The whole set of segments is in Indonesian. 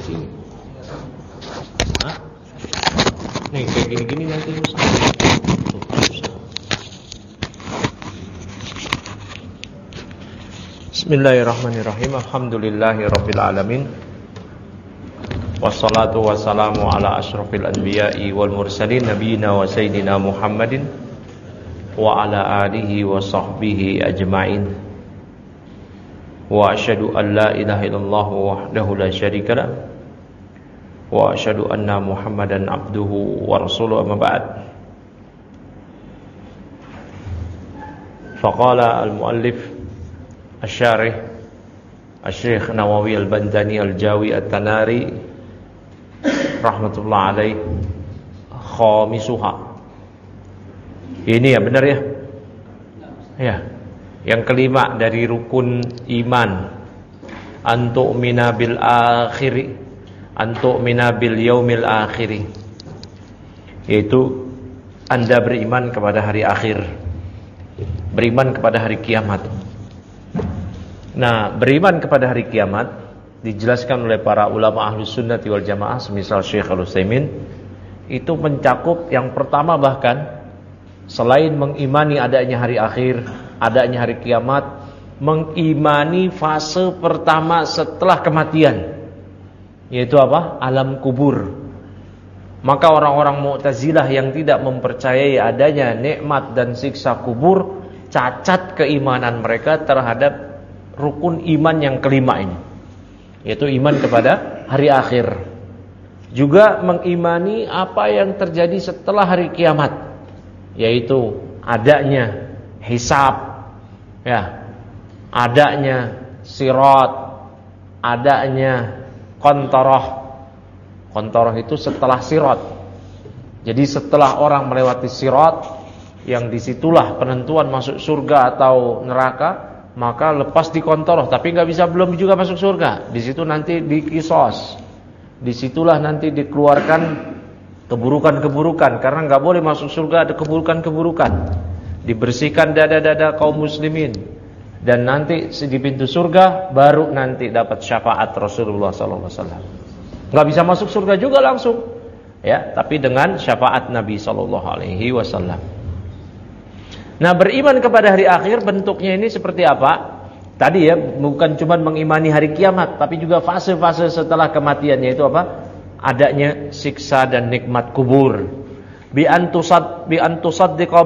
sini. Hah? Nih kayak gini-gini nanti Ustaz. Bismillahirrahmanirrahim. Alhamdulillahirabbil alamin. Wassalatu wassalamu ala asyrafil anbiya'i wal mursalin nabiyina wa sayyidina Muhammadin wa ala alihi wa sahbihi ajma'in. Wa asyhadu an la ilaha illallah wahdahu la syarika lah wa asyhadu anna Muhammadan abduhu wa rasuluhu amma ba'd. Faqala al-muallif asy-syarih Asy-Syaikh Nawawi Al-Bandani Al-Jawi At-Tanari rahmatullah alaih, khamisuha. Ini ya benar ya? Ya. Yang kelima dari rukun iman, antu'mina bil akhiri, antu'mina bil yaumil akhiri, yaitu Anda beriman kepada hari akhir, beriman kepada hari kiamat. Nah, beriman kepada hari kiamat dijelaskan oleh para ulama Ahlus Sunnah wal Jamaah, semisal Syekh Al-Utsaimin, itu mencakup yang pertama, bahkan selain mengimani adanya hari akhir, adanya hari kiamat, mengimani fase pertama setelah kematian, yaitu apa? Alam kubur. Maka orang-orang Mu'tazilah yang tidak mempercayai adanya nikmat dan siksa kubur, cacat keimanan mereka terhadap rukun iman yang kelima ini, yaitu iman kepada hari akhir. Juga mengimani apa yang terjadi setelah hari kiamat, yaitu adanya hisab, ya, adanya sirat, adanya qantarah. Qantarah itu setelah sirat. Jadi setelah orang melewati sirat, yang disitulah penentuan masuk surga atau neraka, maka lepas di qantarah, tapi belum juga masuk surga. Di situ nanti dikisos. Disitulah nanti dikeluarkan keburukan-keburukan, karena nggak boleh masuk surga ada keburukan-keburukan. Dibersihkan dada-dada kaum muslimin, dan nanti di pintu surga baru nanti dapat syafaat Rasulullah SAW. Nggak bisa masuk surga juga langsung, ya, tapi dengan syafaat Nabi SAW. Nah, beriman kepada hari akhir bentuknya ini seperti apa? Tadi ya, bukan cuma mengimani hari kiamat, tapi juga fase-fase setelah kematian, yaitu apa? Adanya siksa dan nikmat kubur. Bi antusaddiqa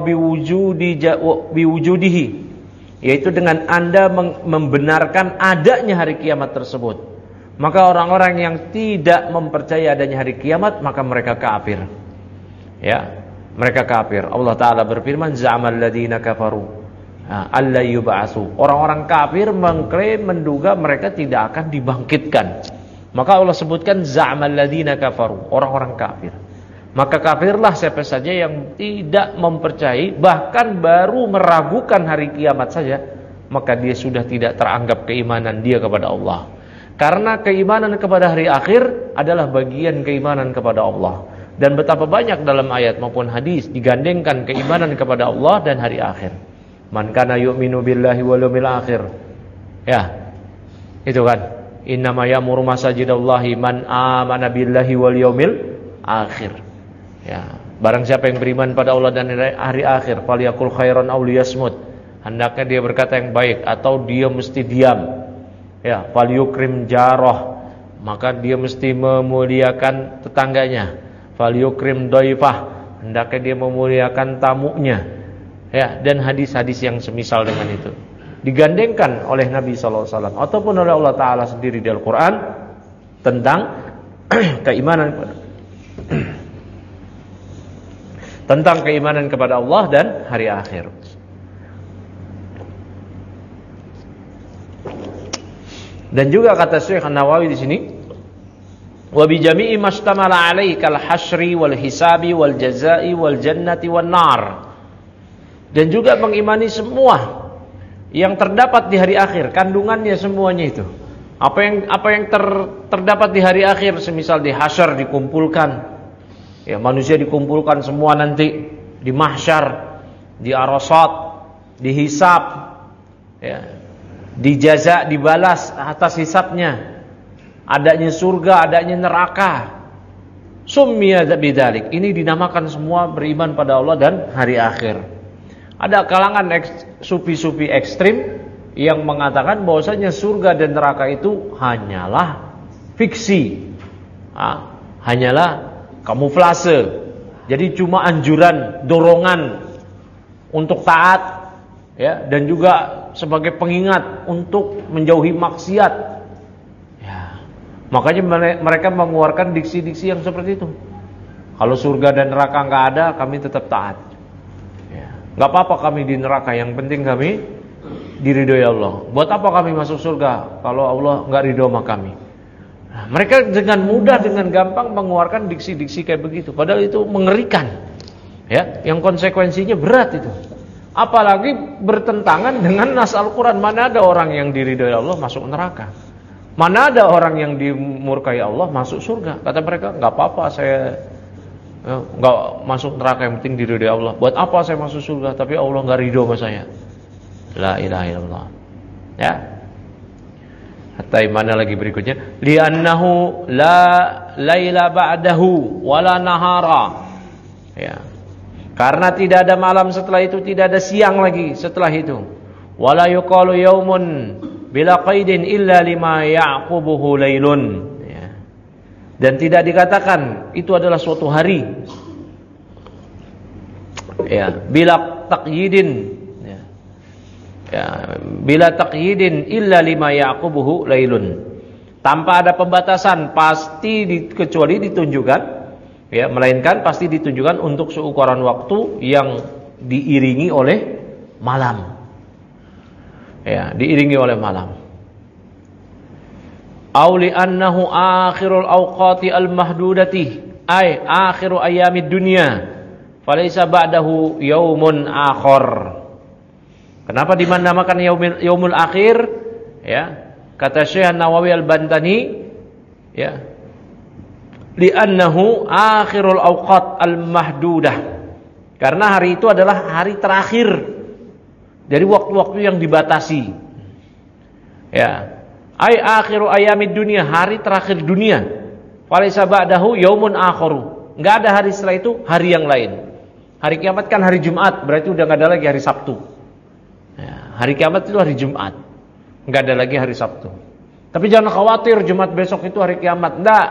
biwujudihi, yaitu dengan Anda membenarkan adanya hari kiamat tersebut. Maka orang-orang yang tidak mempercayai adanya hari kiamat, maka mereka kafir. Ya, mereka kafir. Allah Ta'ala berfirman, za'amal ladina kafaru alla yub'atsu. Orang-orang kafir mengklaim, menduga mereka tidak akan dibangkitkan. Maka Allah sebutkan za'amal ladina kafaru, orang-orang kafir. Maka kafirlah siapa saja yang tidak mempercayai, bahkan baru meragukan hari kiamat saja, maka dia sudah tidak teranggap keimanan dia kepada Allah. Karena keimanan kepada hari akhir adalah bagian keimanan kepada Allah. Dan betapa banyak dalam ayat maupun hadis digandengkan keimanan kepada Allah dan hari akhir. Man kana yu'minu billahi wal yawmil akhir. Ya. Itu kan. Innama ya'muru masajidallahi man amana billahi wal yawmil akhir. Ya. Barang siapa yang beriman pada Allah dan hari akhir, falyakul khairan aw liyasmut. Hendaknya dia berkata yang baik atau dia mesti diam. Ya, falyukrim jarah. Maka dia mesti memuliakan tetangganya. Falyukrim dhaifah, hendaknya dia memuliakan tamunya. Ya, dan hadis-hadis yang semisal dengan itu digandengkan oleh Nabi SAW ataupun oleh Allah Ta'ala sendiri di Al-Quran tentang keimanan tentang keimanan kepada Allah dan hari akhir. Dan juga kata Syekh An-Nawawi di sini, wa bi jami'i mastamala 'alaihi kal hasyri wal hisabi wal jazaa'i wal jannati wan nar. Dan juga mengimani semua yang terdapat di hari akhir, kandungannya semuanya itu. Apa yang terdapat di hari akhir, semisal di hasyr dikumpulkan, ya, manusia dikumpulkan semua nanti di mahsyar, di arasat, dihisab, ya, dijaza, dibalas atas hisabnya. adanya surga, adanya neraka. Summiya bidzalik. Ini dinamakan semua beriman pada Allah dan hari akhir. Ada kalangan sufi-sufi ekstrim yang mengatakan bahwasanya surga dan neraka itu hanyalah fiksi. Hanyalah kamuflase. Jadi cuma anjuran, dorongan untuk taat, ya, dan juga sebagai pengingat untuk menjauhi maksiat. Ya. Makanya mereka mengeluarkan diksi-diksi yang seperti itu. Kalau surga dan neraka nggak ada, kami tetap taat. Ya. Nggak apa-apa kami di neraka, yang penting kami diridhoi Allah. Buat apa kami masuk surga kalau Allah nggak ridho sama kami? Nah, mereka dengan mudah, dengan gampang mengeluarkan diksi-diksi kayak begitu. Padahal itu mengerikan, ya, yang konsekuensinya berat itu. Apalagi bertentangan dengan nas Al-Quran. Mana ada orang yang diridhoi Allah masuk neraka? Mana ada orang yang dimurkai Allah masuk surga? Kata mereka, nggak apa-apa saya nggak masuk neraka, yang penting diridhoi Allah. Buat apa saya masuk surga tapi Allah nggak ridho sama saya? La ilaha illallah. Ya. Hatta mana lagi berikutnya? Li'annahu la laila ba'dahu wala nahara. Ya. Karena tidak ada malam setelah itu, tidak ada siang lagi setelah itu. Wala yuqalu yaumun bila qaidin illa lima ya'qubuhu lailun. Ya. Dan tidak dikatakan itu adalah suatu hari. Ya, bila taqyidin. Ya, bila taqyidin illa lima yaqubuhu lailun. Tanpa ada pembatasan, pasti kecuali ditunjukkan, ya, melainkan pasti ditunjukkan untuk seukuran waktu yang diiringi oleh malam. Ya, diiringi oleh malam. Auli annahu akhirul awqati al-mahdudati, ay akhiru ayyamid dunya, falaysa ba'dahu yaumun akhar. Kenapa dinamakan yaumul akhir? Ya, kata Syekh Nawawi Al-Bantani, ya, li'annahu akhirul awqat al-mahdudah. Karena hari itu adalah hari terakhir dari waktu-waktu yang dibatasi. Ya, ay akhiru ayamid dunia, hari terakhir dunia. Falaysa ba'dahu yaumun akharu. Enggak ada hari setelah itu hari yang lain. Hari kiamat kan hari Jumat, berarti udah enggak ada lagi hari Sabtu. Ya, hari kiamat itu hari Jumat, nggak ada lagi hari Sabtu. Tapi jangan khawatir Jumat besok itu hari kiamat, enggak.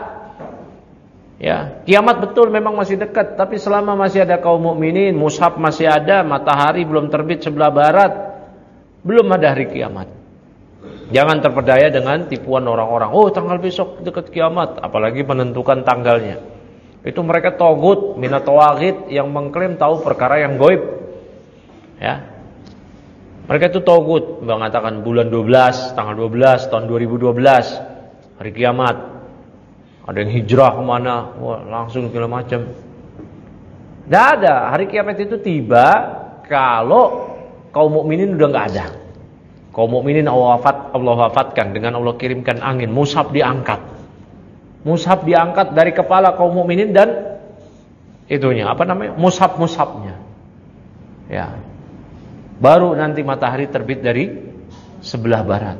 Ya, kiamat betul memang masih dekat, tapi selama masih ada kaum mukminin, mushaf masih ada, matahari belum terbit sebelah barat, belum ada hari kiamat. Jangan terpedaya dengan tipuan orang-orang. Oh, tanggal besok dekat kiamat, apalagi menentukan tanggalnya. Itu mereka togut, minat tawaghit yang mengklaim tahu perkara yang gaib. Ya. Mereka itu togut, mengatakan bulan 12, tanggal 12 tahun 2012 hari kiamat. Ada yang hijrah kemana, wah, langsung segala macam. Tidak ada, hari kiamat itu tiba kalau kaum mukminin udah nggak ada. Kaum mukminin Allah wafatkan, dengan Allah kirimkan angin, mushaf diangkat. Mushaf diangkat dari kepala kaum mukminin dan itunya, apa namanya? Mushaf-mushafnya. Ya. Baru nanti matahari terbit dari sebelah barat.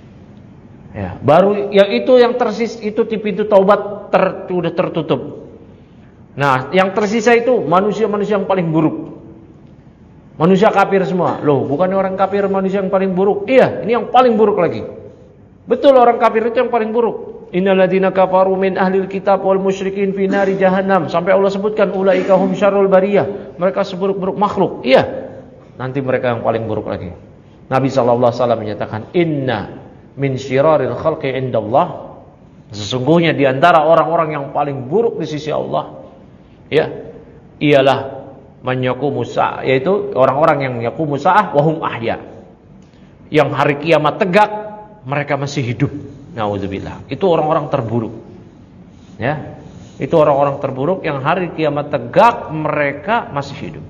Ya, baru yang tersis itu di pintu taubat sudah tertutup. Nah, yang tersisa itu manusia-manusia yang paling buruk. Manusia kafir semua. Loh, bukannya orang kafir manusia yang paling buruk? Iya, ini yang paling buruk lagi. Betul, orang kafir itu yang paling buruk. Innal ladzina kafaru min ahlil kitab wal musyrikin fi nari jahannam. Sampai Allah sebutkan ulaika hum syarrul bariyah. Mereka seburuk-buruk makhluk. Iya. Nanti mereka yang paling buruk lagi. Nabi SAW menyatakan, inna min syiraril khalqi indallah, sesungguhnya di antara orang-orang yang paling buruk di sisi Allah, ya, ialah man yaqumu sa'ah, yaitu orang-orang yang yaqumu sa'ah wa hum ahya, yang hari kiamat tegak mereka masih hidup. Nauzubillah. Itu orang-orang terburuk. Ya. Itu orang-orang terburuk yang hari kiamat tegak mereka masih hidup.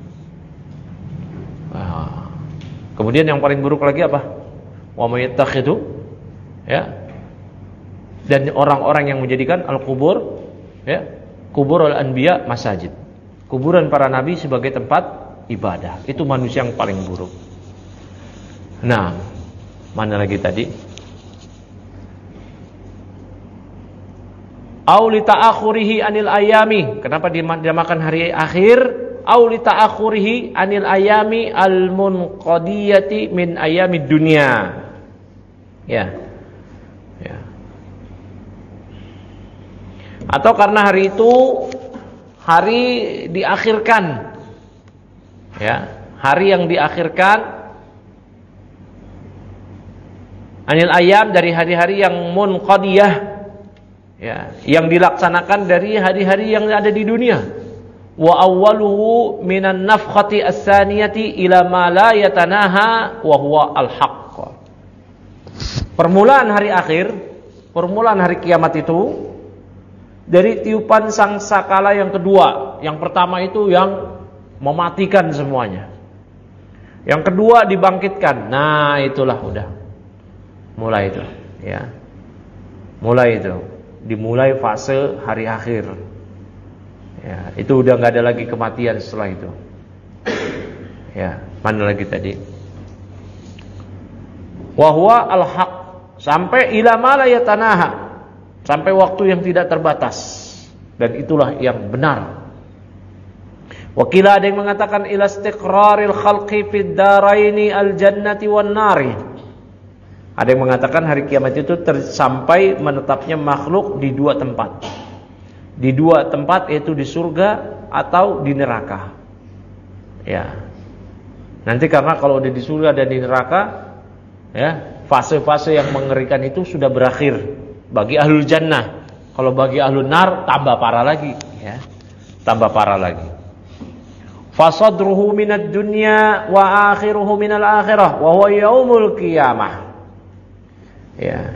Kemudian yang paling buruk lagi apa? Wa may yattakhidhu, ya. Dan orang-orang yang menjadikan al-qubur, ya, kubur al-anbiya masajid. Kuburan para nabi sebagai tempat ibadah. Itu manusia yang paling buruk. Nah, mana lagi tadi? Au li ta'akhurihi anil ayami. Kenapa dinamakan hari akhir? Au li ta'akhurihi anil ayami al-munqadiyati min ayamid dunya. Ya. Ya. Atau karena hari itu hari diakhirkan. Ya, hari yang diakhirkan anil ayam dari hari-hari yang munqadiyah. Ya, yang dilaksanakan dari hari-hari yang ada di dunia. Wa awwaluhu minan nafkhati as-saniyati ila ma la yatanaha wa huwa al-haqq. Permulaan hari akhir, permulaan hari kiamat itu dari tiupan sangkakala yang kedua. Yang pertama itu yang mematikan semuanya. Yang kedua dibangkitkan. Nah, itulah udah. Mulai itu, ya. Mulai itu. Dimulai fase hari akhir. Ya, itu udah nggak ada lagi kematian setelah itu. Ya, mana lagi tadi? Wa huwa al-haq, sampai ila ma la yatanaha, sampai waktu yang tidak terbatas, dan itulah yang benar. Wakila ada yang mengatakan ila istiqraril khalqi fid daraini al-jannati wan nari. Ada yang mengatakan hari kiamat itu sampai menetapnya makhluk di dua tempat. Di dua tempat, yaitu di surga atau di neraka. Ya. Nanti karena kalau udah di surga dan di neraka, ya, fase-fase yang mengerikan itu sudah berakhir bagi ahlul jannah. Kalau bagi ahlul nar tambah parah lagi, ya. Tambah parah lagi. Fasadruhu minad dunya wa akhiruhu minal akhirah wa huwa yaumul qiyamah. Ya.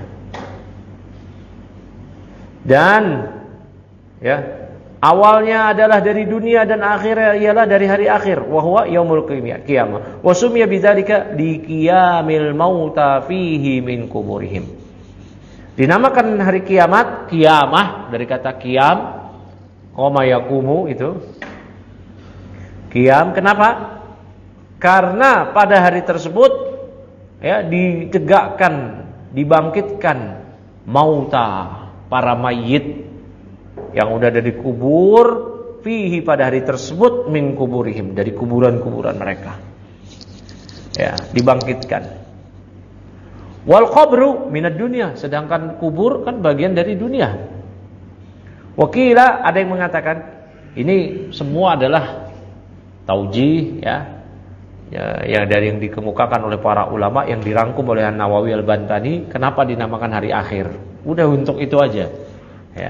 Dan ya, awalnya adalah dari dunia dan akhirnya ialah dari hari akhir. Wa huwa yaumul qiyamah. Wa sumiya bidzalika li qiyamil mauta fihi min kuburihim. Dinamakan hari kiamat, qiyamah dari kata qiyam, qama yaqumu itu. Qiyam, kenapa? Karena pada hari tersebut ya ditegakkan, dibangkitkan mauta, para mayit yang udah ada di kubur, fihi pada hari tersebut min kuburihim, dari kuburan-kuburan mereka. Ya, dibangkitkan. Wal qabru minad dunya, sedangkan kubur kan bagian dari dunia. Wakila ada yang mengatakan ini semua adalah taujih, ya. Ya, yang dari yang dikemukakan oleh para ulama yang dirangkum oleh An-Nawawi Al-Bantani, kenapa dinamakan hari akhir? Udah untuk itu aja. Ya.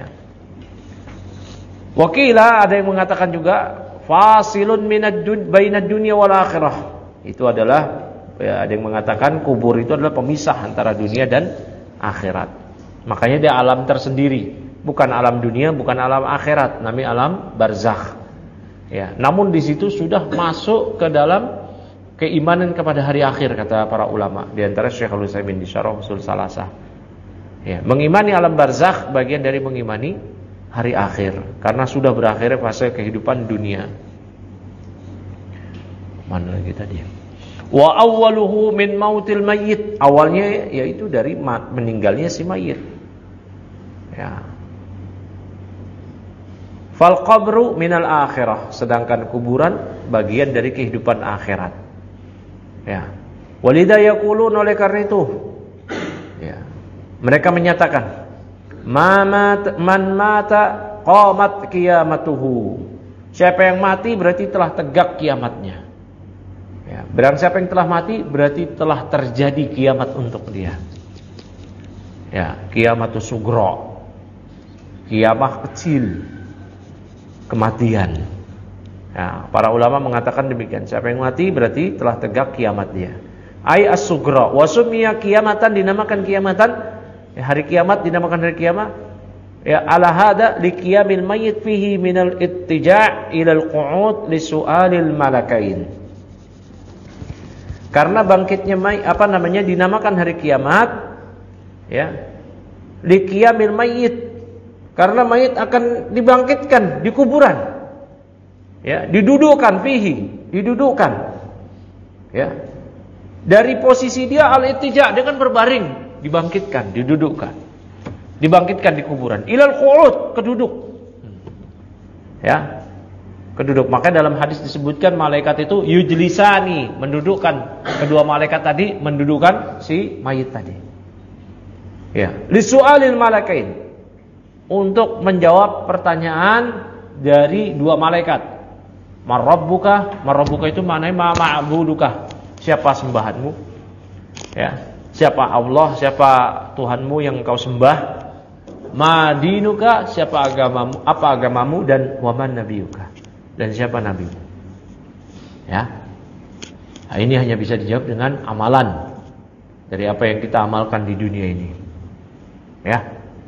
Wakila ada yang mengatakan juga fasilun bainad dunya wal akhirah. Itu adalah, ya, ada yang mengatakan kubur itu adalah pemisah antara dunia dan akhirat. Makanya dia alam tersendiri, bukan alam dunia, bukan alam akhirat, namanya alam barzakh. Ya, namun di situ sudah masuk ke dalam keimanan kepada hari akhir, kata para ulama. Di antara Syekh Al-Utsaimin di Syarah Ushul Salasah. Ya, mengimani alam barzakh bagian dari mengimani hari akhir, karena sudah berakhirnya fase kehidupan dunia. Mana lagi tadi? Wa awwaluhu min mautil mayyit. Awalnya yaitu dari meninggalnya si mayit. Ya. Fal qabru minal akhirah, sedangkan kuburan bagian dari kehidupan akhirat. Ya. Walidha yaqulun, oleh karena itu, ya, mereka menyatakan man mata qamat qiyamatuhu. Siapa yang mati berarti telah tegak kiamatnya. Ya, barang siapa yang telah mati berarti telah terjadi kiamat untuk dia. Ya, kiamatus sughra. Kiamah kecil, kematian. Ya, para ulama mengatakan demikian. Siapa yang mati berarti telah tegak kiamat dia. Ai as-sughra wa sumiya qiyamatan, dinamakan kiamatan. Ya, hari kiamat dinamakan hari kiamat. Ya, ala hada li qiyamil mayyit fihi minal ittija' ila al-qu'ud li su'alil malakain. Karena bangkitnya dinamakan hari kiamat, ya, li qiyamil mayyit, karena mayit akan dibangkitkan di kuburan. Ya, didudukkan fihi, didudukkan. Ya. Dari posisi dia al-ittija', dia kan berbaring, dibangkitkan, didudukkan. dibangkitkan di kuburan. Ilal qu'ud, keduduk. Ya. Keduduk. Maka dalam hadis disebutkan malaikat itu yujlisani, mendudukkan kedua malaikat tadi, mendudukkan si mayit tadi. Ya, lisu'alil malakain, untuk menjawab pertanyaan dari dua malaikat. Marabbuka, marabbuka itu maknanya ma'buduka, siapa sembahanmu? Ya, siapa Allah, siapa Tuhanmu yang engkau sembah? Madinuka, siapa agamamu, apa agamamu, dan waman nabiyuka, dan siapa nabimu? Ya. Nah, ini hanya bisa dijawab dengan amalan dari apa yang kita amalkan di dunia ini. Ya.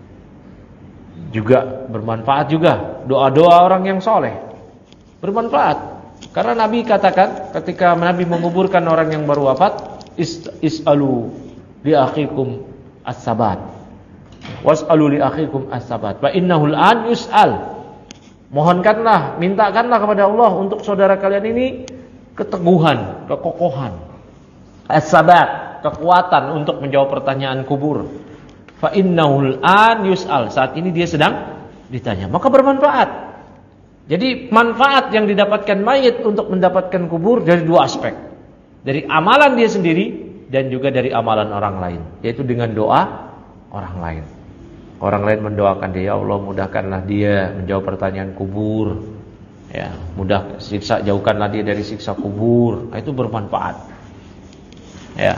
Juga bermanfaat juga doa-doa orang yang soleh. Bermanfaat. Karena Nabi katakan ketika Nabi menguburkan orang yang baru wafat, is'alu li akhikum as-sabat. Was'alu li akhikum as-sabat. Fa innahu al-an yus'al. Mohonkanlah, mintakanlah kepada Allah untuk saudara kalian ini keteguhan, kekokohan, as-sabat, kekuatan untuk menjawab pertanyaan kubur. Fa innahul an yus'al, saat ini dia sedang ditanya, maka bermanfaat. Jadi manfaat yang didapatkan mayit untuk mendapatkan kubur dari dua aspek, dari amalan dia sendiri dan juga dari amalan orang lain, yaitu dengan doa orang lain. Orang lain mendoakan dia, ya Allah mudahkanlah dia menjawab pertanyaan kubur, ya, jauhkanlah dia dari siksa kubur. Nah, itu bermanfaat. Ya.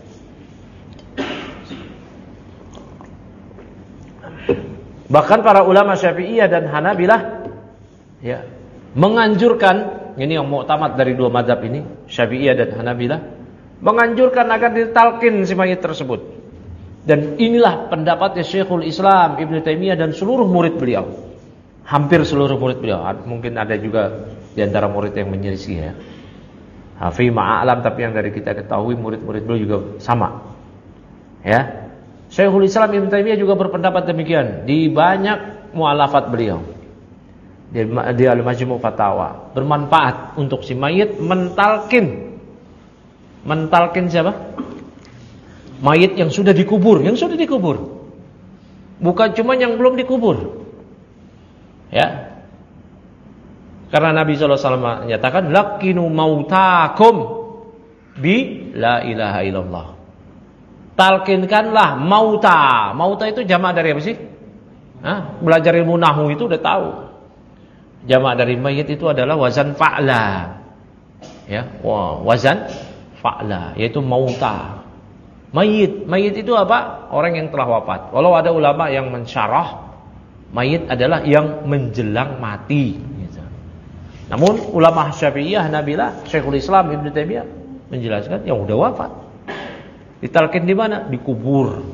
Bahkan para ulama Syafi'iyah dan Hanabilah, ya, menganjurkan, ini yang muktamad dari dua mazhab ini, Syafi'iyah dan Hanabilah, menganjurkan agar ditalqin si mayit tersebut. Dan inilah pendapatnya Syekhul Islam Ibnu Taimiyah dan seluruh murid beliau. Hampir seluruh murid beliau. Mungkin ada juga di antara murid yang menyelisih, ya. Hafi ma'alam, tapi yang dari kita ketahui murid-murid beliau juga sama. Ya. Syekhul Islam Ibnu Taimiyah juga berpendapat demikian di banyak mu'alafat beliau. Di Al-Majmu' Fatawa. Bermanfaat untuk si mayit mentalkin. Mentalkin siapa? Mayit yang sudah dikubur, bukan cuma yang belum dikubur, ya. Karena Nabi SAW menyatakan, lakinu mautakum bi la ilaha illallah. Talkinkanlah mauta. Mauta itu jamak dari apa sih? Belajar ilmu nahwu itu udah tahu. Jamak dari mayit itu adalah wazan fa'la, ya, wazan fa'la, yaitu mauta. Mayit itu apa? Orang yang telah wafat. Walau ada ulama yang mensyarah, mayit adalah yang menjelang mati, gitu. Namun ulama Syafi'iyah, Hanabilah, Syekhul Islam Ibnu Taimiyah menjelaskan yang udah wafat. Ditalkin di mana? Dikubur.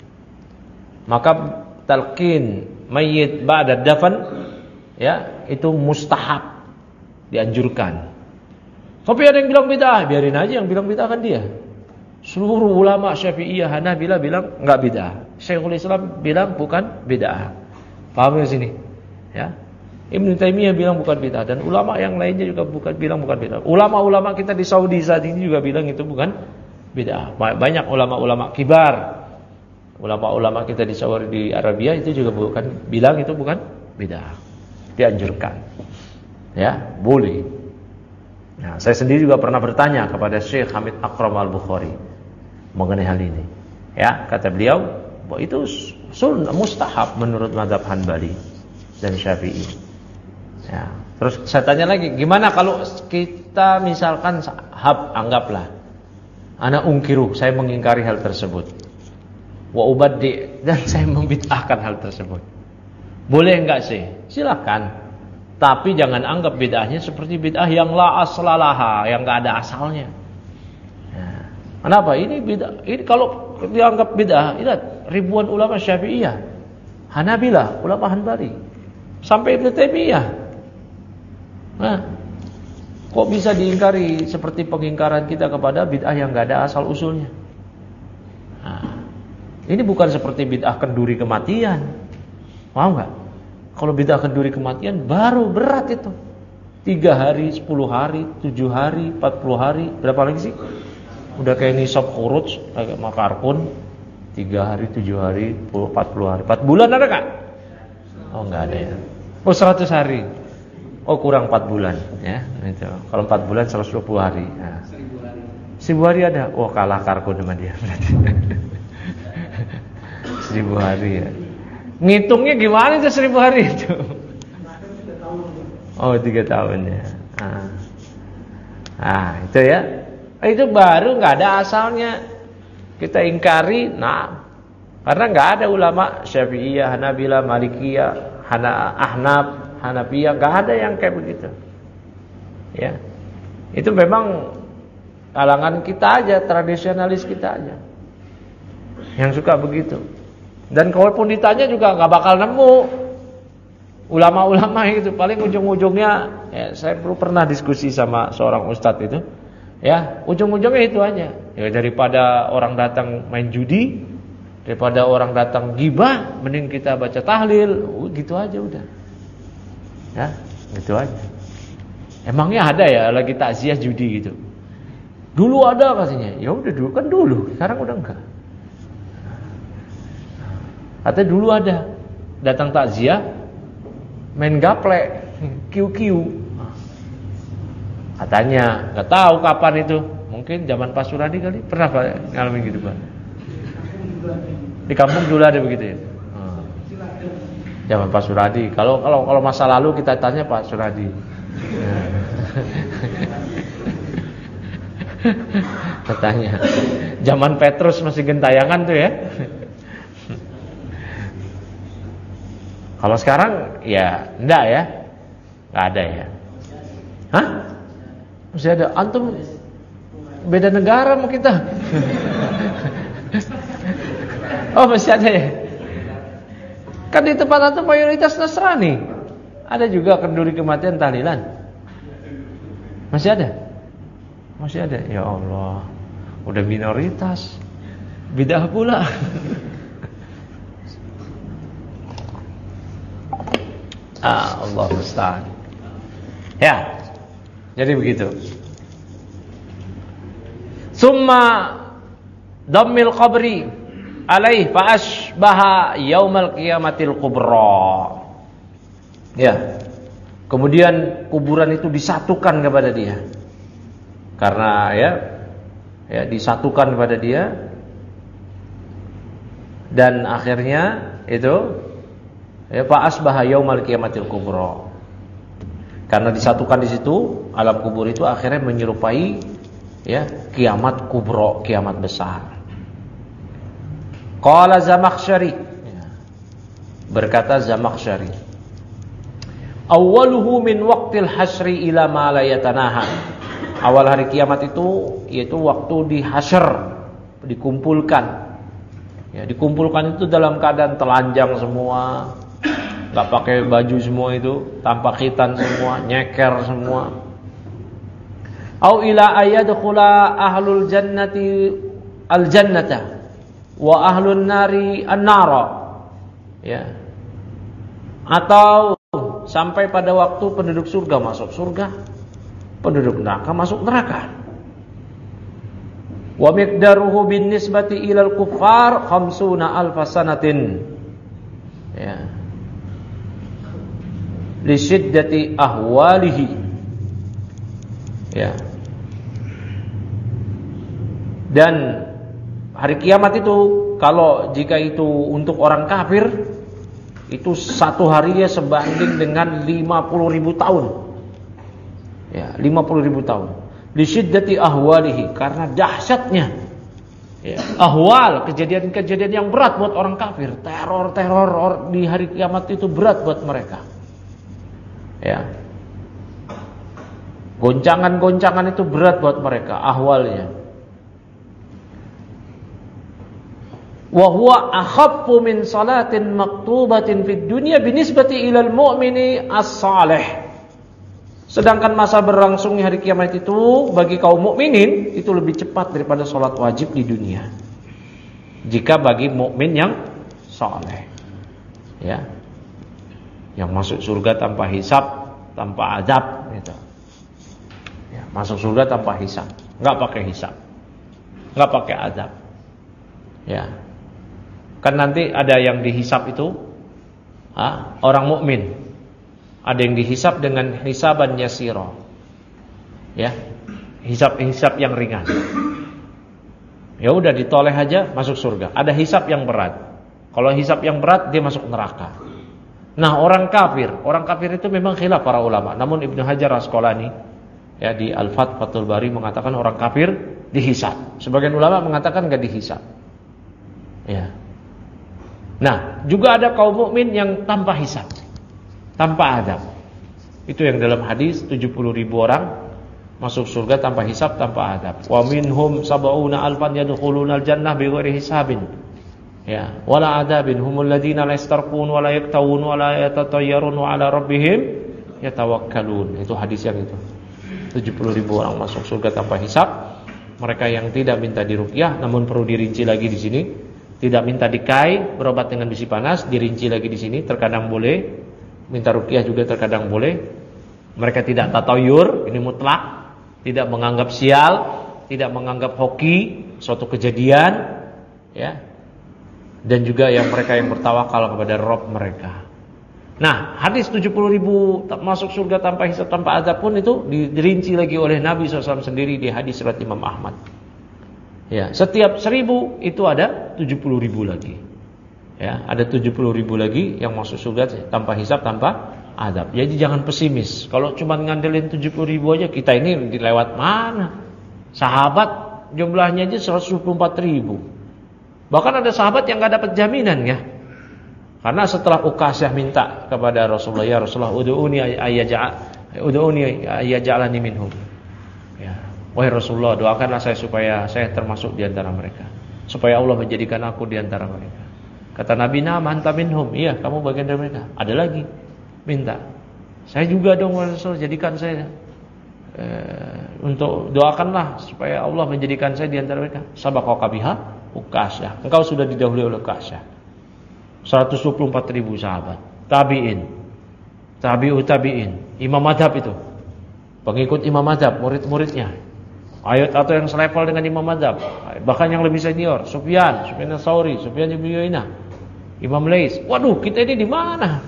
Maka talqin mayit ba'da dafan, ya, itu mustahab, dianjurkan. Tapi ada yang bilang bid'ah, biarin aja yang bilang bid'ah kan dia. Seluruh ulama Syafi'iyah, Hanabilah bilang enggak bid'ah. Syekhul Islam bilang bukan bid'ah. Paham ya sini? Ya. Ibnu Taimiyah bilang bukan bid'ah, dan ulama yang lainnya juga bilang bukan bid'ah. Ulama-ulama kita di Saudi saat ini juga bilang itu bukan bid'ah. Banyak ulama-ulama kibar. Ulama-ulama kita di Saudi, di Arabia itu juga bilang itu bukan bid'ah. Dianjurkan. Ya, boleh. Nah, saya sendiri juga pernah bertanya kepada Syekh Hamid Akram Al-Bukhari mengenai hal ini. Ya, kata beliau bahwa itu sunnah mustahab menurut mazhab Hanbali dan Syafi'i. Ya, terus saya tanya lagi, gimana kalau kita misalkan anggaplah ana ungkiru, saya mengingkari hal tersebut. Wa ubaddi, dan saya membid'ahkan hal tersebut. Boleh enggak sih? Silakan. Tapi jangan anggap bid'ahnya seperti bid'ah yang la aslalaha, yang enggak ada asalnya. Nah, kenapa? Ini bid'ah. Ini kalau dianggap bid'ah, lihat ribuan ulama Syafi'iyah, Hanabilah, ulama Hanbali, sampai Ibnu Taimiyah. Nah, kok bisa diingkari seperti pengingkaran kita kepada bid'ah yang enggak ada asal usulnya? Nah, ini bukan seperti bid'ah kenduri kematian. Paham enggak? Kalau bid'ah kenduri kematian baru berat itu. 3 hari, 10 hari, 7 hari, 40 hari, berapa lagi sih? Udah kayak nisab khuruj, kayak makarkun. 3 hari, 7 hari, 40 hari. 4 bulan ada nggak? Oh nggak ada ya. Oh 100 hari. Oh kurang 4 bulan ya. Itu. Kalau 4 bulan 120 hari. Nah. 1000 hari ada. Oh kalah kargo sama dia berarti. 1000 hari ya. Ngitungnya gimana itu 1000 hari itu? Oh 3 tahun ya. Itu ya. Itu baru nggak ada asalnya. Kita ingkari, karena nggak ada ulama Syafi'iyah, Hanabilah, Malikiyah, Ahnaf, Hanafiyah, nggak ada yang kayak begitu. Ya, itu memang kalangan kita aja, tradisionalis kita aja, yang suka begitu. Dan kalaupun ditanya juga nggak bakal nemu ulama-ulama itu. Paling ujung-ujungnya, ya, saya pernah diskusi sama seorang ustadz itu. Ya, ujung-ujungnya itu aja. Ya, daripada orang datang main judi, daripada orang datang gibah, mending kita baca tahlil. Gitu aja udah. Ya, gitu aja. Emangnya ada ya lagi takziah judi gitu? Dulu ada katanya. Ya udah dulu kan dulu, sekarang udah enggak. Katanya dulu ada datang takziah main gaplek, kiu-kiu. Katanya, nggak tahu kapan itu. Mungkin zaman Pak Suradi kali. Pernah Pak ngalamin gitu Pak? Di kampung dulu ada begitu ya. Zaman Pak Suradi. Kalau masa lalu kita tanya Pak Suradi. Katanya. Zaman Petrus masih gentayangan tuh ya. Kalau sekarang ya enggak ya. Enggak ada ya. Hah? Masih ada. Antum beda negara sama kita. Oh masih ada ya. Kan di tempat antum mayoritas Nasrani. Ada juga kenduri kematian tahlilan. Masih ada. Masih ada. Ya Allah. Udah minoritas. Bidah pula. Allah musta'an. Ya. Jadi begitu. Summa dhammil qabri alaih fa asbaha yaumal qiyamatil kubra. Ya. Kemudian kuburan itu disatukan kepada dia. Karena ya disatukan kepada dia. Dan akhirnya itu fa asbaha yaumal qiyamatil kubra. Karena disatukan di situ, alam kubur itu akhirnya menyerupai ya kiamat kubro, kiamat besar. Qala Zamakhsyari, berkata Zamakhsyari, awwaluhu min waqtil hasyri ila ma la yatanaha. Awal hari kiamat itu yaitu waktu di hasyr, dikumpulkan. Ya, dikumpulkan itu dalam keadaan telanjang semua. Gak pakai baju semua itu, tanpa khitan semua, nyeker semua. Au ila ayadkhula ahlul jannati al-jannata wa ahlun nari an-nara. Ya. Atau sampai pada waktu penduduk surga masuk surga, penduduk neraka masuk neraka. Wa miqdaruhu bin nisbati ilal kuffar 50 alf sanatin. Ya. Li syiddati ahwalihi. Ya. Dan hari kiamat itu kalau jika itu untuk orang kafir itu satu harinya sebanding dengan 50.000 tahun. Ya, 50.000 tahun. Li syiddati ahwalihi, karena dahsyatnya ya, ahwal, kejadian-kejadian yang berat buat orang kafir. Teror di hari kiamat itu berat buat mereka. Ya. Goncangan-goncangan itu berat buat mereka, ahwalnya. Wa huwa akhaffu min salatin maktubatin fid dunya binisbati ilal mu'mini as-salih. Sedangkan masa berlangsungnya hari kiamat itu bagi kaum mukminin itu lebih cepat daripada salat wajib di dunia. Jika bagi mukmin yang saleh. Ya. Yang masuk surga tanpa hisab, tanpa azab gitu. Ya, masuk surga tanpa hisab, enggak pakai hisab. Enggak pakai azab. Ya. Kan nanti ada yang dihisab itu orang mukmin. Ada yang dihisab dengan hisaban yasira. Ya. Hisab yang ringan. Ya udah ditoleh aja masuk surga. Ada hisab yang berat. Kalau hisab yang berat dia masuk neraka. Nah, orang kafir itu memang khilaf para ulama. Namun Ibnu Hajar Asqalani ya di Fathul Bari mengatakan orang kafir dihisab. Sebagian ulama mengatakan enggak dihisab. Ya. Nah, juga ada kaum mukmin yang tanpa hisab, tanpa adab. Itu yang dalam hadis 70.000 orang masuk surga tanpa hisab, tanpa adab. Wa minhum sab'una alfan yadkhulunal jannah bighairi hisabin. Ya, wala adabin humul ladina la yastarqun wa la yaktawun wa la yatatayyarun wa ala rabbihim yatawakkalun. Itu hadis yang itu. 70.000 orang masuk surga tanpa hisab. Mereka yang tidak minta diruqyah, namun perlu dirinci lagi di sini. Tidak minta dikai, berobat dengan bisi panas, dirinci lagi di sini. Terkadang boleh, minta ruqyah juga terkadang boleh. Mereka tidak tatayur, ini mutlak. Tidak menganggap sial, tidak menganggap hoki, suatu kejadian, ya. Dan juga yang mereka yang bertawakal kepada Rabb mereka. Nah, hadis 70.000 masuk surga tanpa hisab, tanpa azab pun itu dirinci lagi oleh Nabi SAW sendiri di hadis riwayat Imam Ahmad. Ya, setiap 1.000 itu ada 70.000 lagi. Ya, ada 70.000 lagi yang masuk surga tanpa hisab, tanpa adab. Jadi jangan pesimis. Kalau cuma ngandelin 70.000 aja, kita ini dilewat mana? Sahabat jumlahnya aja 124.000. Bahkan ada sahabat yang enggak dapat jaminan ya. Karena setelah Uqasyah minta kepada Rasulullah, ya Rasulullah, ud'uni ayyaj'alani minhum. Ya, wahai Rasulullah, doakanlah saya supaya saya termasuk di antara mereka. Supaya Allah menjadikan aku di antara mereka. Kata Nabi, "Na'am anta minhum." Iya, kamu bagian dari mereka. Ada lagi minta, saya juga dong Rasul, jadikan saya untuk doakanlah supaya Allah menjadikan saya di antara mereka. Sabaqaka biha Uqasyah. Engkau sudah didahului oleh Uqasyah. 124.000 sahabat, tabi'in, tabi'in, imam madhab itu, pengikut imam madhab, murid-muridnya, ayat atau yang selevel dengan imam madhab, bahkan yang lebih senior, Sufyan Tsauri, Sufyan bin Uyainah, Imam Lais. Waduh, kita ini di mana?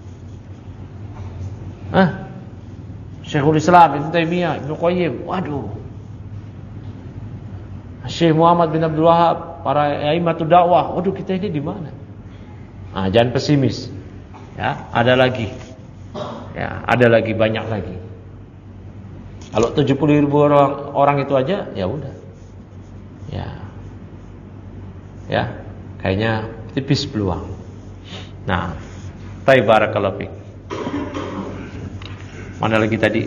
Syekhul Islam Ibnu Taimiyah, Ibnu Qayyim. Waduh, Syekh Muhammad bin Abdul Wahab, para a'immatud dakwah. Waduh, kita ini di mana? Jangan pesimis. Ya, ada lagi. Ya, ada lagi, banyak lagi. Kalau 70.000 orang itu aja, ya udah. Ya, kayaknya tipis peluang. Nah, barakallahu fik. Mana lagi tadi?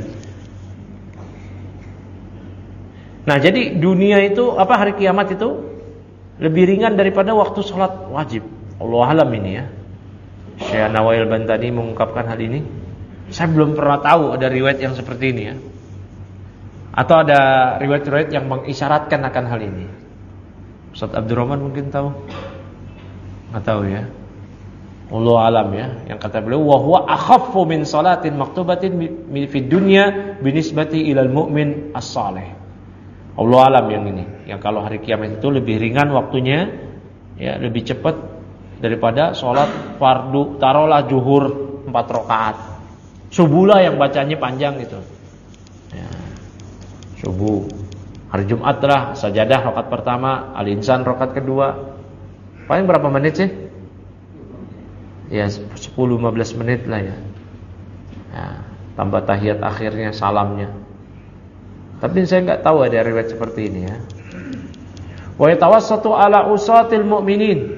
Nah, jadi dunia itu hari kiamat itu lebih ringan daripada waktu sholat wajib. Allah alam ini ya. Syekh Nawail Bantani mengungkapkan hal ini. Saya belum pernah tahu ada riwayat yang seperti ini ya. Atau ada riwayat-riwayat yang mengisyaratkan akan hal ini. Ustaz Abdurrahman mungkin tahu? Enggak tahu ya. Allah alam ya. Yang kata beliau, wa huwa akhaffu min salatin maktubatin fid dunya binisbati ilal mu'min as-salih. Allah alam yang ini. Yang kalau hari kiamat itu lebih ringan waktunya, ya, lebih cepat daripada sholat fardu, taruhlah zuhur 4 rakaat. Subuh lah yang bacanya panjang gitu. Ya. Subuh. Hari Jumat lah sajadah rakaat pertama, al-insan rakaat kedua. Paling berapa menit sih? Ya 10-15 menit lah ya. Tambah tahiyat akhirnya, salamnya. Tapi saya enggak tahu ada riwayat seperti ini ya. Wa yatawassatu ala usatil mu'minin.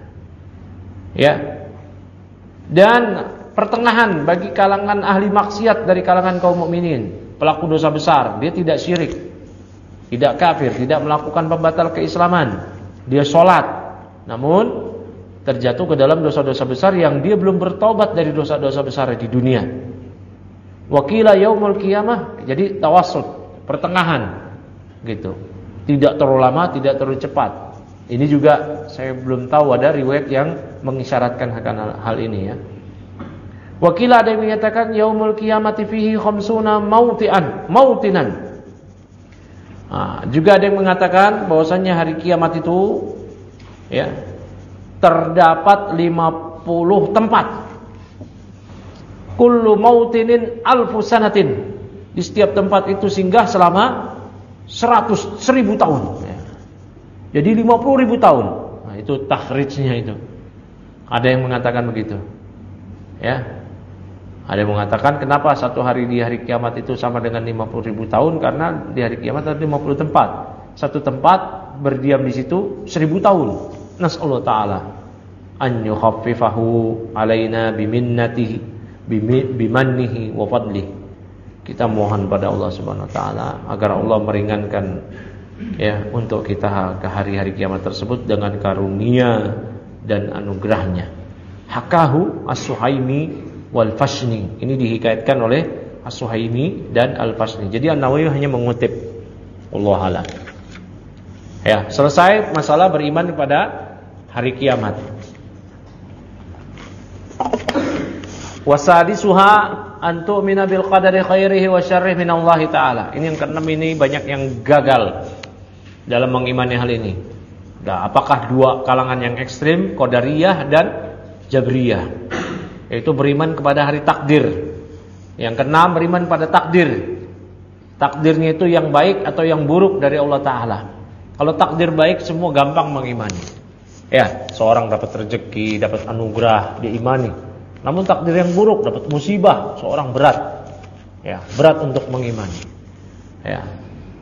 Ya. Dan pertengahan bagi kalangan ahli maksiat dari kalangan kaum mukminin, pelaku dosa besar, dia tidak syirik, tidak kafir, tidak melakukan pembatal keislaman. Dia sholat, namun terjatuh ke dalam dosa-dosa besar yang dia belum bertobat dari dosa-dosa besar di dunia. Wakila yaumul qiyamah, jadi tawassut, pertengahan gitu. Tidak terlalu lama, tidak terlalu cepat. Ini juga saya belum tahu ada riwayat yang mengisyaratkan akan hal ini ya. Wakil ada yang menyatakan yaumul qiyamati fihi khamsuna mautinan. Juga ada yang mengatakan bahwasanya hari kiamat itu ya terdapat 50 tempat. Kullu mautinin alfu sanatin. Di setiap tempat itu singgah selama 100.000 tahun. Jadi 50.000 tahun. Nah, itu takhrijnya itu. Ada yang mengatakan begitu. Ya. Ada yang mengatakan kenapa satu hari di hari kiamat itu sama dengan 50.000 tahun, karena di hari kiamat ada 50 tempat. Satu tempat berdiam di situ 1000 tahun. Nas'allahu ta'ala an yukhaffifahu alaina biminnatihi bimannihi wa fadlihi. Kita mohon pada Allah Subhanahu wa taala agar Allah meringankan ya untuk kita ke hari-hari kiamat tersebut dengan karunia dan anugerahnya. Hakahu As-Suhaimi wal Fashni. Ini dihikayatkan oleh As-Suhaimi dan Al-Fashni. Jadi An-Nawawi hanya mengutip. Wallahu a'lam. Ya, selesai masalah beriman kepada hari kiamat. Wasadisuha an tu'mina bil qadari khairihi wa syarrihi min Allah taala. Ini yang keenam, ini banyak yang gagal dalam mengimani hal ini. Nah, apakah dua kalangan yang ekstrim, Qadariyah dan Jabriyah? Yaitu beriman kepada hari takdir. Yang keenam, beriman pada takdir. Takdirnya itu yang baik atau yang buruk dari Allah Ta'ala. Kalau takdir baik, semua gampang mengimani. Ya, seorang dapat rezeki, dapat anugerah, dia imani. Namun takdir yang buruk, dapat musibah, seorang berat. Ya, berat untuk mengimani. Ya.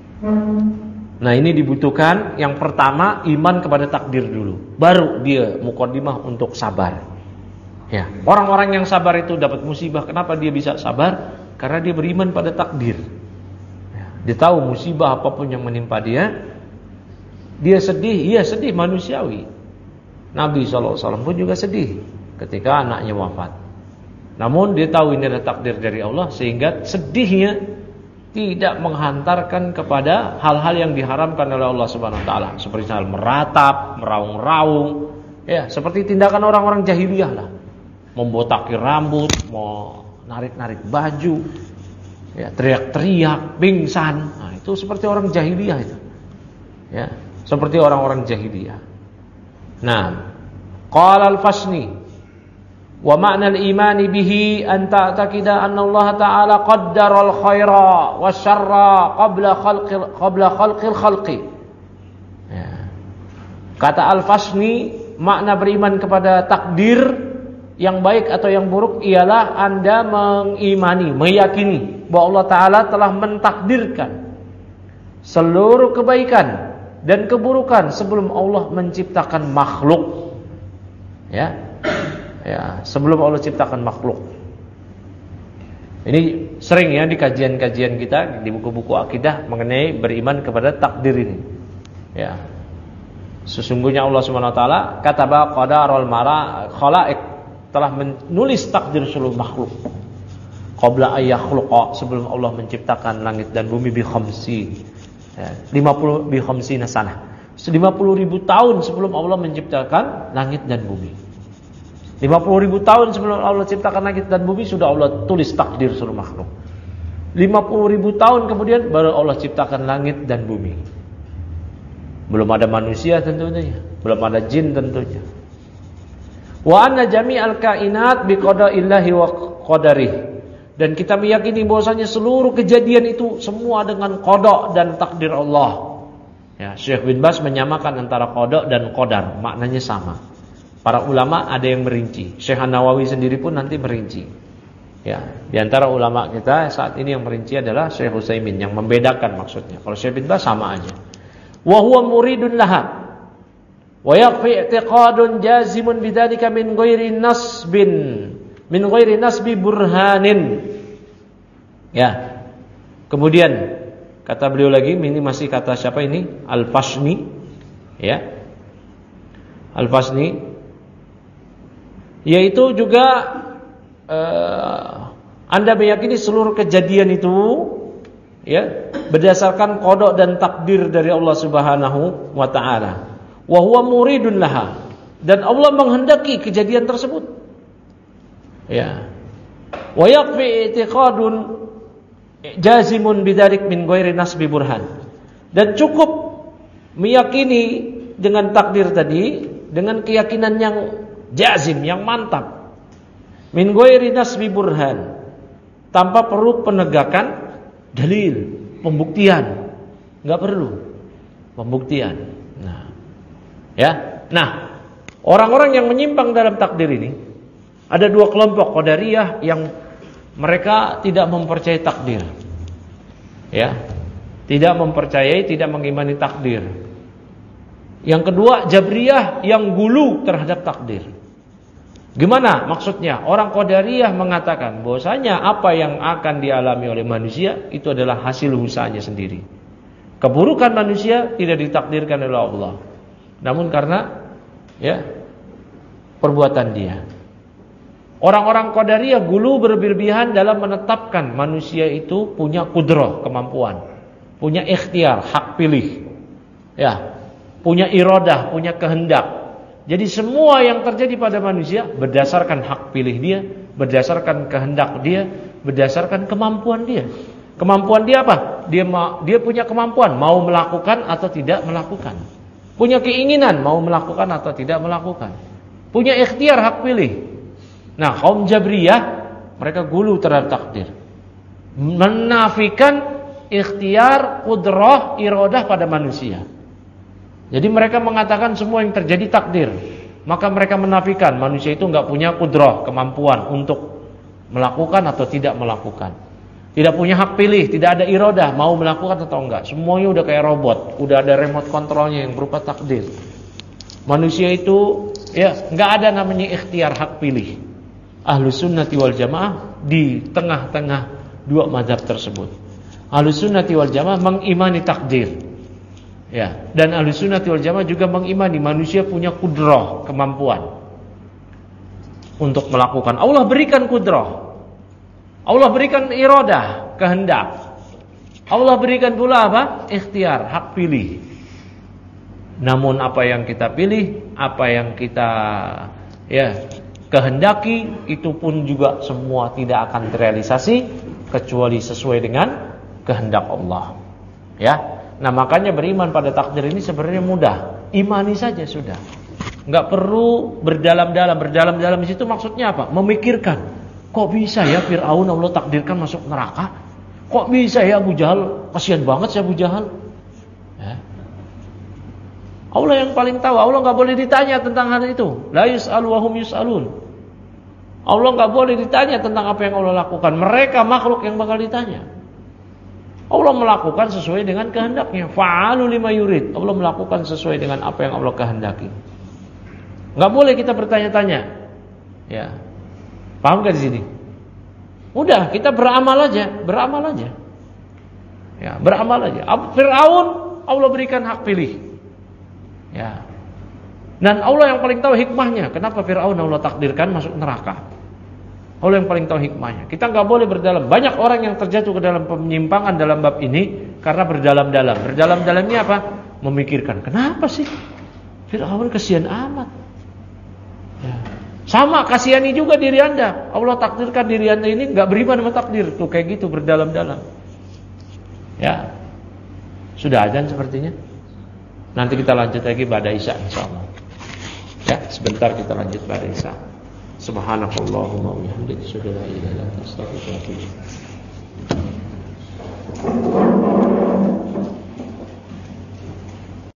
Nah, ini dibutuhkan yang pertama, iman kepada takdir dulu. Baru dia muqaddimah untuk sabar. Ya, orang-orang yang sabar itu dapat musibah. Kenapa dia bisa sabar? Karena dia beriman pada takdir. Ya, dia tahu musibah apapun yang menimpa dia, dia sedih, iya sedih manusiawi. Nabi SAW pun juga sedih ketika anaknya wafat. Namun dia tahu ini adalah takdir dari Allah, sehingga sedihnya tidak menghantarkan kepada hal-hal yang diharamkan oleh Allah Subhanahu wa taala, seperti hal meratap, meraung-raung, ya, seperti tindakan orang-orang jahiliyah lah. Membotaki rambut, mau narik-narik baju, ya, teriak-teriak, pingsan. Nah, itu seperti orang jahiliyah itu. Ya, seperti orang-orang jahiliyah. Nah, qala al-Fashni wa ma'na al-imani bihi an ta'taqida anna Allah ta'ala qaddara al-khaira wasyarra qabla khalqil khalqi. Ya. Kata al-Fashni, makna beriman kepada takdir yang baik atau yang buruk ialah Anda mengimani, meyakini bahwa Allah Ta'ala telah mentakdirkan seluruh kebaikan dan keburukan sebelum Allah menciptakan makhluk. Ya, ya, sebelum Allah ciptakan makhluk. Ini sering ya di kajian-kajian kita di buku-buku akidah mengenai beriman kepada takdir ini. Ya, sesungguhnya Allah Subhanahu Wa Taala kataba qadarul khalaiq, telah menulis takdir seluruh makhluk. Qabla ayakhluqa, sebelum Allah menciptakan langit dan bumi bi khamsi. Ya, 50 bi khamsina sanah. 50.000 tahun sebelum Allah menciptakan langit dan bumi. 50.000 tahun sebelum Allah ciptakan langit dan bumi sudah Allah tulis takdir seluruh makhluk. 50.000 tahun kemudian baru Allah ciptakan langit dan bumi. Belum ada manusia tentunya, belum ada jin tentunya. Wa anna jami'al kainat biqada'illahi wa qadarih. Dan kita meyakini bahwasanya seluruh kejadian itu semua dengan qada dan takdir Allah. Ya, Syekh bin Baz menyamakan antara qada dan qadar, maknanya sama. Para ulama ada yang merinci. Syekh An-Nawawi sendiri pun nanti merinci. Ya, di antara ulama kita saat ini yang merinci adalah Syekh Utsaimin, yang membedakan maksudnya. Kalau Syekh bin Baz sama aja. Wa huwa muridun laha. Wa yakfi i'tiqadun jazimun bidzalika min ghairi nasbi burhanin. Ya. Kemudian kata beliau lagi, ini masih kata siapa ini? Al-Fashni. Ya. Al-Fashni, yaitu juga Anda meyakini seluruh kejadian itu ya berdasarkan qada dan takdir dari Allah Subhanahu wa taala. Wa huwa muridun laha, dan Allah menghendaki kejadian tersebut. Ya. Wa yakfi i'tiqadun jazimun bidzalik min ghairi nasbi burhan. Dan cukup meyakini dengan takdir tadi dengan keyakinan yang jazim, yang mantap. Min ghairi nasbi burhan, tanpa perlu penegakan dalil, pembuktian. Enggak perlu pembuktian. Nah, orang-orang yang menyimpang dalam takdir ini ada dua kelompok. Qadariyah yang mereka tidak mempercayai takdir. Ya. Tidak mempercayai, tidak mengimani takdir. Yang kedua, Jabriyah yang gulu terhadap takdir. Gimana maksudnya? Orang Qadariyah mengatakan bahwasanya apa yang akan dialami oleh manusia itu adalah hasil usahanya sendiri. Keburukan manusia tidak ditakdirkan oleh Allah, namun karena perbuatan dia. Orang-orang Qadariyah gulu berlebihan dalam menetapkan manusia itu punya kudrah, kemampuan, punya ikhtiar, hak pilih, punya iradah, punya kehendak. Jadi semua yang terjadi pada manusia berdasarkan hak pilih dia, berdasarkan kehendak dia, berdasarkan kemampuan dia. Kemampuan dia apa? Dia punya kemampuan mau melakukan atau tidak melakukan. Punya keinginan mau melakukan atau tidak melakukan. Punya ikhtiar, hak pilih. Nah, kaum Jabriyah mereka gulu terhadap takdir. Menafikan ikhtiar, qudrah, iradah pada manusia. Jadi mereka mengatakan semua yang terjadi takdir. Maka mereka menafikan manusia itu enggak punya qudrah, kemampuan untuk melakukan atau tidak melakukan. Tidak punya hak pilih, tidak ada iradah mau melakukan atau enggak. Semuanya udah kayak robot, udah ada remote controlnya yang berupa takdir. Manusia itu enggak ada namanya ikhtiar, hak pilih. Ahlus sunnati wal jamaah di tengah-tengah dua mazhab tersebut. Ahlus sunnati wal jamaah mengimani takdir. Dan Ahlus sunnati wal jamaah juga mengimani manusia punya kudrah, kemampuan untuk melakukan. Allah berikan kudrah. Allah berikan iradah, kehendak. Allah berikan pula apa? Ikhtiar, hak pilih. Namun apa yang kita pilih, apa yang kita kehendaki, itu pun juga semua tidak akan terrealisasi kecuali sesuai dengan kehendak Allah. Nah, makanya beriman pada takdir ini sebenarnya mudah. Imani saja sudah. Enggak perlu berdalam-dalam. Berdalam-dalam di situ maksudnya apa? Memikirkan. Kok bisa ya Fir'aun Allah takdirkan masuk neraka? Kok bisa ya Abu Jahal? Kasihan banget sih Abu Jahal. Allah yang paling tahu. Allah enggak boleh ditanya tentang hal itu. La yus'alu wa hum yus'alun. Allah enggak boleh ditanya tentang apa yang Allah lakukan. Mereka makhluk yang bakal ditanya. Allah melakukan sesuai dengan kehendaknya. Fa'alu lima yurid. Allah melakukan sesuai dengan apa yang Allah kehendaki. Enggak boleh kita bertanya-tanya. Paham gak di sini? Udah, kita beramal aja. Beramal aja. Fir'aun Allah berikan hak pilih. Dan Allah yang paling tahu hikmahnya. Kenapa Fir'aun Allah takdirkan masuk neraka? Allah yang paling tahu hikmahnya. Kita gak boleh berdalam. Banyak orang yang terjatuh ke dalam penyimpangan dalam bab ini karena berdalam-dalam. Berdalam-dalamnya apa? Memikirkan, kenapa sih Fir'aun kasihan amat? Sama kasihani juga diri Anda. Allah takdirkan diri Anda ini gak beriman sama takdir. Tuh kayak gitu berdalam-dalam. Sudah azan sepertinya. Nanti kita lanjut lagi pada Isya insyaallah. Sebentar kita lanjut pada Isya. Subhanakallahumma wa bihamdika asyhadu an la ilaha illa anta astaghfiruka wa atubu ilaik.